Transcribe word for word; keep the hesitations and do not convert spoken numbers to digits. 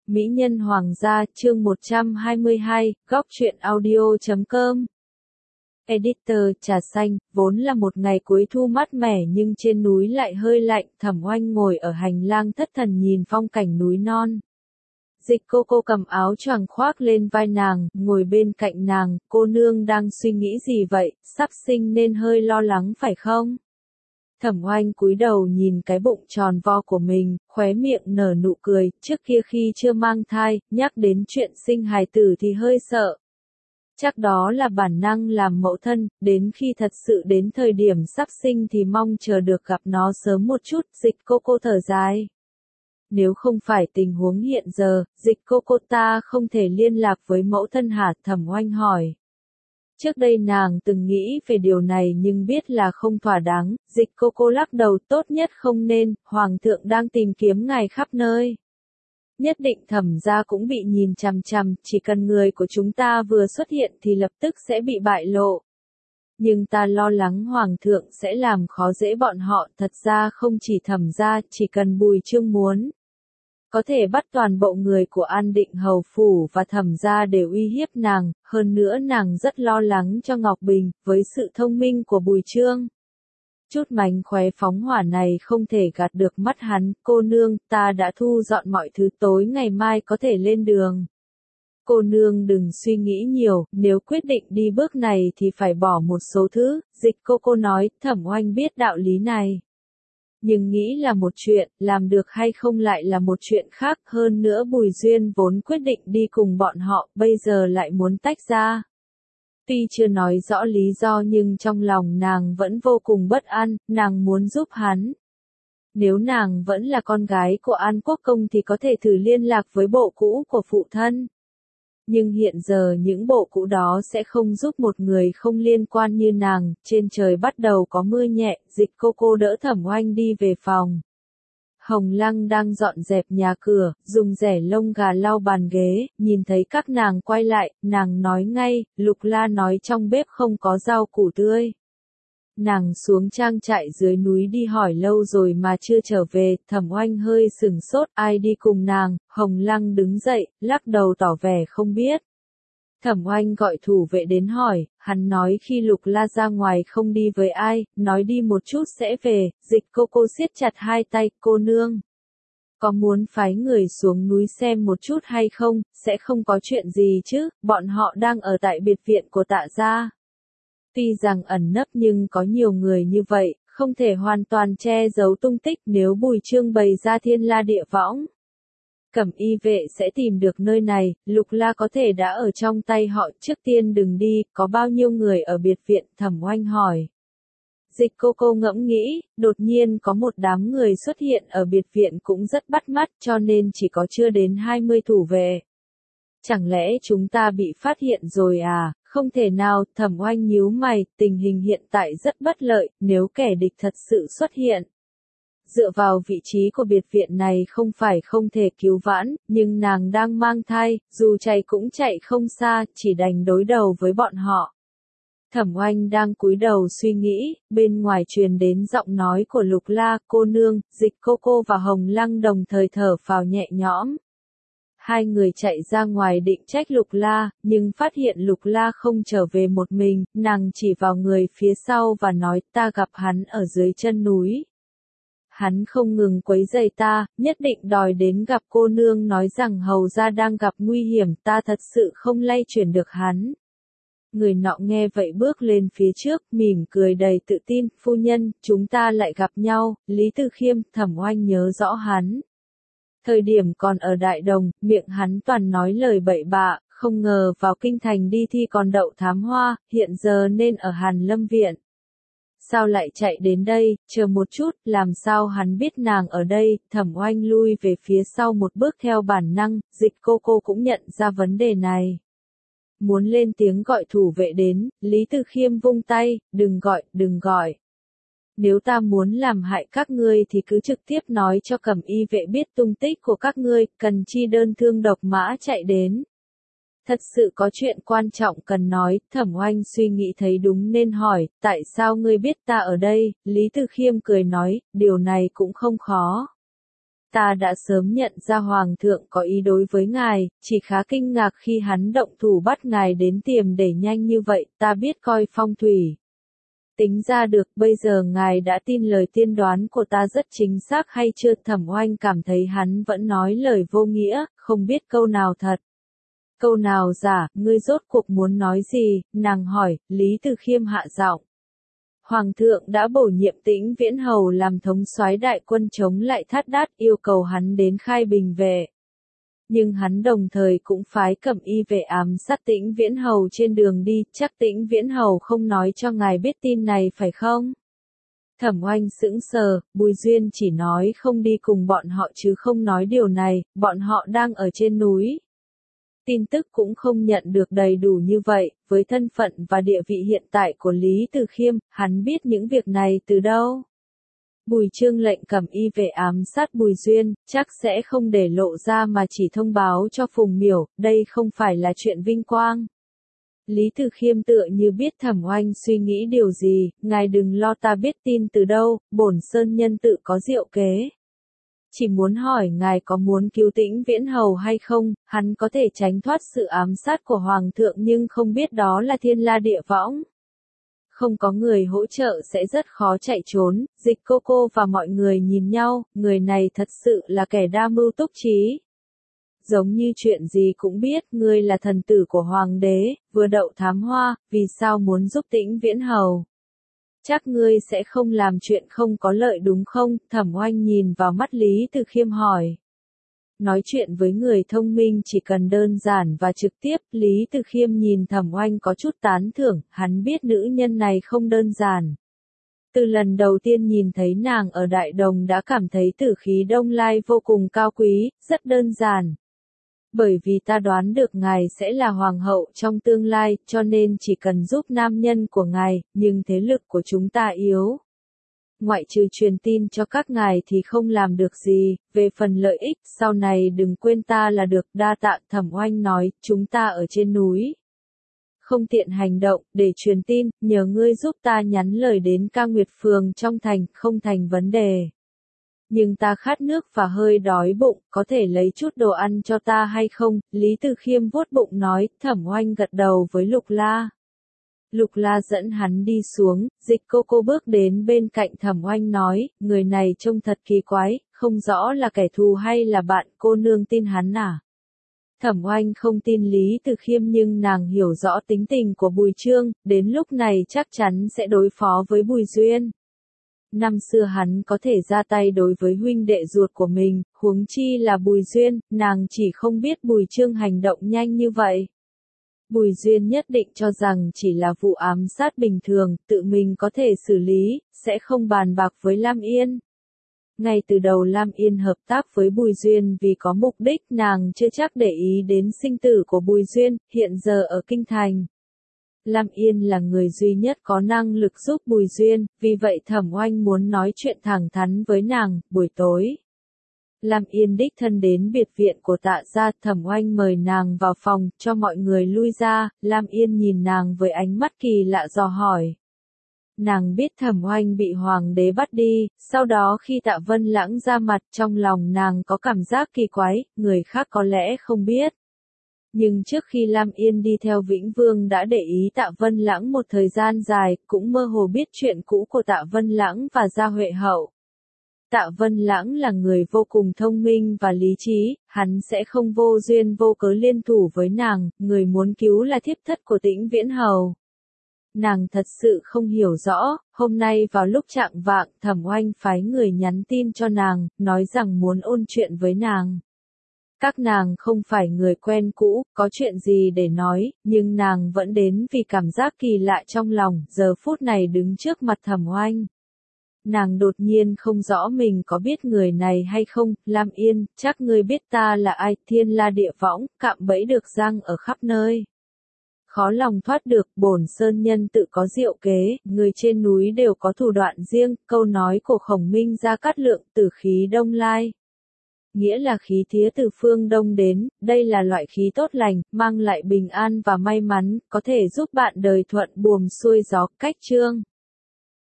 Mỹ nhân hoàng gia, chương một trăm hai mươi hai, góc truyện audio chấm com. Editor, trà xanh, vốn là một ngày cuối thu mát mẻ nhưng trên núi lại hơi lạnh, Thẩm Oanh ngồi ở hành lang thất thần nhìn phong cảnh núi non. Dịch cô cô cầm áo choàng khoác lên vai nàng, ngồi bên cạnh nàng, cô nương đang suy nghĩ gì vậy, sắp sinh nên hơi lo lắng phải không? Thẩm Oanh cúi đầu nhìn cái bụng tròn vo của mình, khóe miệng nở nụ cười, trước kia khi chưa mang thai, nhắc đến chuyện sinh hài tử thì hơi sợ. Chắc đó là bản năng làm mẫu thân, đến khi thật sự đến thời điểm sắp sinh thì mong chờ được gặp nó sớm một chút, dịch cô cô thở dài. Nếu không phải tình huống hiện giờ, dịch cô cô ta không thể liên lạc với mẫu thân hả? Thẩm Oanh hỏi. Trước đây nàng từng nghĩ về điều này nhưng biết là không thỏa đáng, dịch cô cô lắc đầu, tốt nhất không nên, hoàng thượng đang tìm kiếm ngài khắp nơi. Nhất định Thẩm gia cũng bị nhìn chằm chằm, chỉ cần người của chúng ta vừa xuất hiện thì lập tức sẽ bị bại lộ. Nhưng ta lo lắng hoàng thượng sẽ làm khó dễ bọn họ, thật ra không chỉ Thẩm gia, chỉ cần Bùi Chương muốn. Có thể bắt toàn bộ người của An Định Hầu Phủ và Thẩm gia để uy hiếp nàng, hơn nữa nàng rất lo lắng cho Ngọc Bình, với sự thông minh của Bùi Chương. Chút mánh khóe phóng hỏa này không thể gạt được mắt hắn, cô nương, ta đã thu dọn mọi thứ, tối ngày mai có thể lên đường. Cô nương đừng suy nghĩ nhiều, nếu quyết định đi bước này thì phải bỏ một số thứ, dịch cô cô nói, Thẩm Oanh biết đạo lý này. Nhưng nghĩ là một chuyện, làm được hay không lại là một chuyện khác, hơn nữa Bùi Duyên vốn quyết định đi cùng bọn họ, bây giờ lại muốn tách ra. Tuy chưa nói rõ lý do nhưng trong lòng nàng vẫn vô cùng bất an, nàng muốn giúp hắn. Nếu nàng vẫn là con gái của An Quốc Công thì có thể thử liên lạc với bộ cũ của phụ thân. Nhưng hiện giờ những bộ cũ đó sẽ không giúp một người không liên quan như nàng, trên trời bắt đầu có mưa nhẹ, dịch cô cô đỡ Thẩm Oanh đi về phòng. Hồng Lăng đang dọn dẹp nhà cửa, dùng rẻ lông gà lau bàn ghế, nhìn thấy các nàng quay lại, nàng nói ngay, Lục La nói trong bếp không có rau củ tươi. Nàng xuống trang trại dưới núi đi hỏi lâu rồi mà chưa trở về, Thẩm Oanh hơi sửng sốt, ai đi cùng nàng, Hồng Lăng đứng dậy, lắc đầu tỏ vẻ không biết. Thẩm Oanh gọi thủ vệ đến hỏi, hắn nói khi Lục La ra ngoài không đi với ai, nói đi một chút sẽ về, dịch cô cô siết chặt hai tay, cô nương. Có muốn phái người xuống núi xem một chút hay không, sẽ không có chuyện gì chứ, bọn họ đang ở tại biệt viện của Tạ gia. Tuy rằng ẩn nấp nhưng có nhiều người như vậy, không thể hoàn toàn che giấu tung tích nếu Bùi Chương bày ra thiên la địa võng. Cẩm y vệ sẽ tìm được nơi này, Lục La có thể đã ở trong tay họ, trước tiên đừng đi, có bao nhiêu người ở biệt viện, Thẩm Oanh hỏi. Dịch cô cô ngẫm nghĩ, đột nhiên có một đám người xuất hiện ở biệt viện cũng rất bắt mắt cho nên chỉ có chưa đến hai mươi thủ vệ. Chẳng lẽ chúng ta bị phát hiện rồi à? Không thể nào, Thẩm Oanh nhíu mày, tình hình hiện tại rất bất lợi, nếu kẻ địch thật sự xuất hiện. Dựa vào vị trí của biệt viện này không phải không thể cứu vãn, nhưng nàng đang mang thai, dù chạy cũng chạy không xa, chỉ đành đối đầu với bọn họ. Thẩm Oanh đang cúi đầu suy nghĩ, bên ngoài truyền đến giọng nói của Lục La, cô nương, dịch cô cô và Hồng Lăng đồng thời thở phào nhẹ nhõm. Hai người chạy ra ngoài định trách Lục La, nhưng phát hiện Lục La không trở về một mình, nàng chỉ vào người phía sau và nói, ta gặp hắn ở dưới chân núi. Hắn không ngừng quấy rầy ta, nhất định đòi đến gặp cô nương, nói rằng hầu gia đang gặp nguy hiểm, ta thật sự không lay chuyển được hắn. Người nọ nghe vậy bước lên phía trước, mỉm cười đầy tự tin, phu nhân, chúng ta lại gặp nhau, Lý Từ Khiêm, Thẩm Oanh nhớ rõ hắn. Thời điểm còn ở Đại Đồng, miệng hắn toàn nói lời bậy bạ, không ngờ vào kinh thành đi thi còn đậu thám hoa, hiện giờ nên ở Hàn Lâm Viện. Sao lại chạy đến đây, chờ một chút, làm sao hắn biết nàng ở đây, Thẩm Oanh lui về phía sau một bước theo bản năng, dịch cô cô cũng nhận ra vấn đề này. Muốn lên tiếng gọi thủ vệ đến, Lý Từ Khiêm vung tay, đừng gọi, đừng gọi. Nếu ta muốn làm hại các ngươi thì cứ trực tiếp nói cho Cẩm y vệ biết tung tích của các ngươi, cần chi đơn thương độc mã chạy đến. Thật sự có chuyện quan trọng cần nói, Thẩm Oanh suy nghĩ thấy đúng nên hỏi, tại sao ngươi biết ta ở đây, Lý Từ Khiêm cười nói, điều này cũng không khó. Ta đã sớm nhận ra Hoàng thượng có ý đối với ngài, chỉ khá kinh ngạc khi hắn động thủ bắt ngài đến tiềm để nhanh như vậy, ta biết coi phong thủy. Tính ra được, bây giờ ngài đã tin lời tiên đoán của ta rất chính xác hay chưa? Thẩm Oanh cảm thấy hắn vẫn nói lời vô nghĩa, không biết câu nào thật. Câu nào giả, ngươi rốt cuộc muốn nói gì, nàng hỏi, Lý Từ Khiêm hạ giọng. Hoàng thượng đã bổ nhiệm Tĩnh Viễn Hầu làm thống soái đại quân chống lại Thát Đát, yêu cầu hắn đến khai bình vệ. Nhưng hắn đồng thời cũng phái Cẩm Y về ám sát Tĩnh Viễn Hầu trên đường đi, chắc Tĩnh Viễn Hầu không nói cho ngài biết tin này phải không? Thẩm Oanh sững sờ, Bùi Duyên chỉ nói không đi cùng bọn họ chứ không nói điều này, bọn họ đang ở trên núi. Tin tức cũng không nhận được đầy đủ như vậy, với thân phận và địa vị hiện tại của Lý Từ Khiêm, hắn biết những việc này từ đâu. Bùi Trương lệnh Cẩm Y về ám sát Bùi Duyên, chắc sẽ không để lộ ra mà chỉ thông báo cho Phùng Miểu, đây không phải là chuyện vinh quang. Lý Từ Khiêm tựa như biết Thẩm Oanh suy nghĩ điều gì, ngài đừng lo, ta biết tin từ đâu, bổn sơn nhân tự có diệu kế. Chỉ muốn hỏi ngài có muốn cứu Tĩnh Viễn Hầu hay không, hắn có thể tránh thoát sự ám sát của Hoàng thượng nhưng không biết đó là thiên la địa võng. Không có người hỗ trợ sẽ rất khó chạy trốn, Dịch cô cô và mọi người nhìn nhau, người này thật sự là kẻ đa mưu túc trí. Giống như chuyện gì cũng biết, ngươi là thần tử của Hoàng đế, vừa đậu thám hoa, vì sao muốn giúp Tĩnh Viễn Hầu? Chắc ngươi sẽ không làm chuyện không có lợi đúng không? Thẩm Oanh nhìn vào mắt Lý Từ Khiêm hỏi. Nói chuyện với người thông minh chỉ cần đơn giản và trực tiếp, Lý Từ Khiêm nhìn Thẩm Oanh có chút tán thưởng, hắn biết nữ nhân này không đơn giản. Từ lần đầu tiên nhìn thấy nàng ở Đại Đồng đã cảm thấy tử khí Đông Lai vô cùng cao quý, rất đơn giản. Bởi vì ta đoán được ngài sẽ là hoàng hậu trong tương lai, cho nên chỉ cần giúp nam nhân của ngài, nhưng thế lực của chúng ta yếu. Ngoại trừ truyền tin cho các ngài thì không làm được gì, về phần lợi ích, sau này đừng quên ta là được, đa tạ. Thẩm Oanh nói, chúng ta ở trên núi. Không tiện hành động, để truyền tin, nhờ ngươi giúp ta nhắn lời đến Ca Nguyệt Phường trong thành, không thành vấn đề. Nhưng ta khát nước và hơi đói bụng, có thể lấy chút đồ ăn cho ta hay không? Lý Từ Khiêm vuốt bụng nói, Thẩm Oanh gật đầu với Lục La. Lục La dẫn hắn đi xuống, Dịch cô cô bước đến bên cạnh Thẩm Oanh nói, người này trông thật kỳ quái, không rõ là kẻ thù hay là bạn, cô nương tin hắn à? Thẩm Oanh không tin Lý Từ Khiêm nhưng nàng hiểu rõ tính tình của Bùi Trương, đến lúc này chắc chắn sẽ đối phó với Bùi Duyên. Năm xưa hắn có thể ra tay đối với huynh đệ ruột của mình, huống chi là Bùi Duyên, nàng chỉ không biết Bùi Trương hành động nhanh như vậy. Bùi Duyên nhất định cho rằng chỉ là vụ ám sát bình thường, tự mình có thể xử lý, sẽ không bàn bạc với Lam Yên. Ngay từ đầu Lam Yên hợp tác với Bùi Duyên vì có mục đích, nàng chưa chắc để ý đến sinh tử của Bùi Duyên, hiện giờ ở Kinh Thành. Lam Yên là người duy nhất có năng lực giúp Bùi Duyên, vì vậy Thẩm Oanh muốn nói chuyện thẳng thắn với nàng. Buổi tối, Lam Yên đích thân đến biệt viện của Tạ gia, Thẩm Oanh mời nàng vào phòng, cho mọi người lui ra. Lam Yên nhìn nàng với ánh mắt kỳ lạ dò hỏi. Nàng biết Thẩm Oanh bị Hoàng đế bắt đi, sau đó khi Tạ Vân Lãng ra mặt, trong lòng nàng có cảm giác kỳ quái, người khác có lẽ không biết. Nhưng trước khi Lam Yên đi theo Vĩnh Vương đã để ý Tạ Vân Lãng một thời gian dài, cũng mơ hồ biết chuyện cũ của Tạ Vân Lãng và Gia Huệ Hậu. Tạ Vân Lãng là người vô cùng thông minh và lý trí, hắn sẽ không vô duyên vô cớ liên thủ với nàng, người muốn cứu là thiếp thất của Tĩnh Viễn Hầu. Nàng thật sự không hiểu rõ, hôm nay vào lúc chạng vạng, Thẩm Oanh phái người nhắn tin cho nàng, nói rằng muốn ôn chuyện với nàng. Các nàng không phải người quen cũ, có chuyện gì để nói, nhưng nàng vẫn đến vì cảm giác kỳ lạ trong lòng, giờ phút này đứng trước mặt Thẩm Oanh. Nàng đột nhiên không rõ mình có biết người này hay không, Lam Yên, chắc ngươi biết ta là ai, thiên la địa võng, cạm bẫy được giăng ở khắp nơi. Khó lòng thoát được, bổn sơn nhân tự có diệu kế, người trên núi đều có thủ đoạn riêng, câu nói của Khổng Minh Gia Cát Lượng, tử khí Đông Lai. Nghĩa là khí thía từ phương Đông đến, đây là loại khí tốt lành, mang lại bình an và may mắn, có thể giúp bạn đời thuận buồm xuôi gió. Cách chương